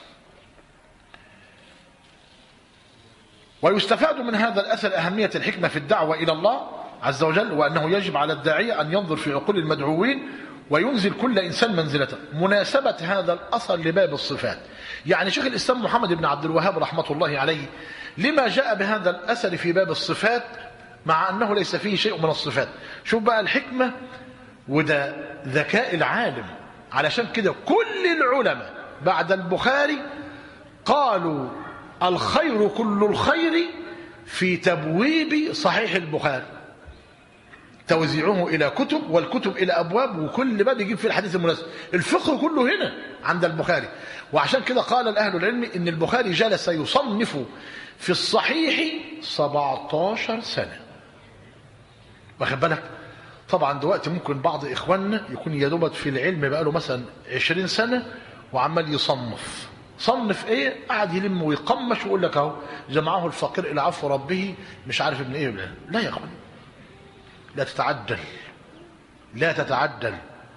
ويستفاد من هذا الأثر أهمية الحكمة في الدعوة إلى الله عز وجل، وأنه يجب على الداعية أن ينظر في عقول المدعوين وينزل كل إنسان منزلته. مناسبة هذا الأثر لباب الصفات، يعني شيخ الإسلام محمد بن عبد الوهاب رحمة الله عليه لما جاء بهذا الأثر في باب الصفات مع أنه ليس فيه شيء من الصفات. شوف بقى الحكمة وده ذكاء العالم. علشان كده كل العلماء بعد البخاري قالوا الخير كل الخير في تبويب صحيح البخاري. توزيعه إلى كتب، والكتب إلى أبواب، وكل باب يجيب فيه الحديث المناسب. الفقه كله هنا عند البخاري. وعشان كده قال الأهل العلم إن البخاري جلس يصنف في الصحيح 17 سنة. واخد بالك؟ طبعا دلوقتي ممكن بعض إخواننا يكون يدوبت في العلم بقاله مثلا 20 سنة وعمال يصنف. صنف ايه؟ قاعد يلم ويقمش ويقول لك اهو جمعه الفقير الى عفو ربه مش عارف ابن ايه. لا يا اخوان، لا تتعجل، لا تتعجل،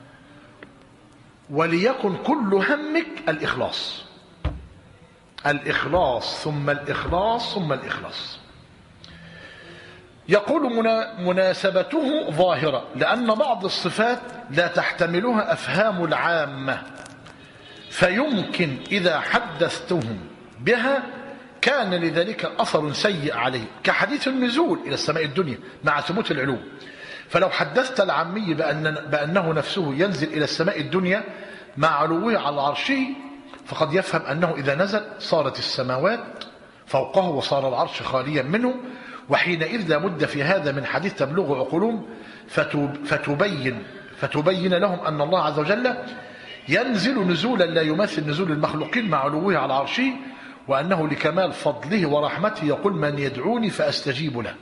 وليكن كل همك الإخلاص. الإخلاص ثم الإخلاص ثم الإخلاص. يقول مناسبته ظاهرة، لأن بعض الصفات لا تحتملها أفهام العامة، فيمكن إذا حدثتهم بها كان لذلك أثر سيء عليه، كحديث النزول إلى السماء الدنيا مع ثبوت العلو. فلو حدثت العامي بأنه نفسه ينزل إلى السماء الدنيا مع علوه على عرشه، فقد يفهم أنه إذا نزل صارت السماوات فوقه وصار العرش خاليا منه، وحينئذ لا بد في هذا من حديث تبلغ عقولهم فتبين لهم أن الله عز وجل ينزل نزولا لا يماثل نزول المخلوقين مع علوه على عرشه، وأنه لكمال فضله ورحمته يقول من يدعوني فأستجيب له.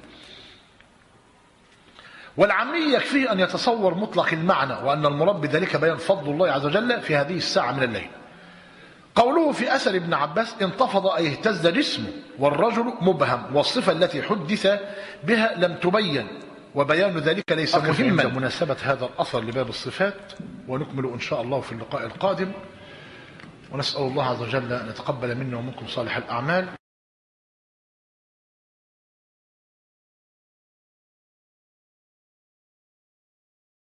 والعامي يكفيه أن يتصور مطلق المعنى، وأن المراد بذلك بيان فضل الله عز وجل في هذه الساعة من الليل. قوله في أثر ابن عباس انتفض أي اهتز جسمه، والرجل مبهم، والصفة التي حدث بها لم تبين، وبيان ذلك ليس مهما. مناسبة هذا الأثر لباب الصفات، ونكمل إن شاء الله في اللقاء القادم، ونسأل الله عز وجل أن يتقبل منا ومنكم صالح الأعمال.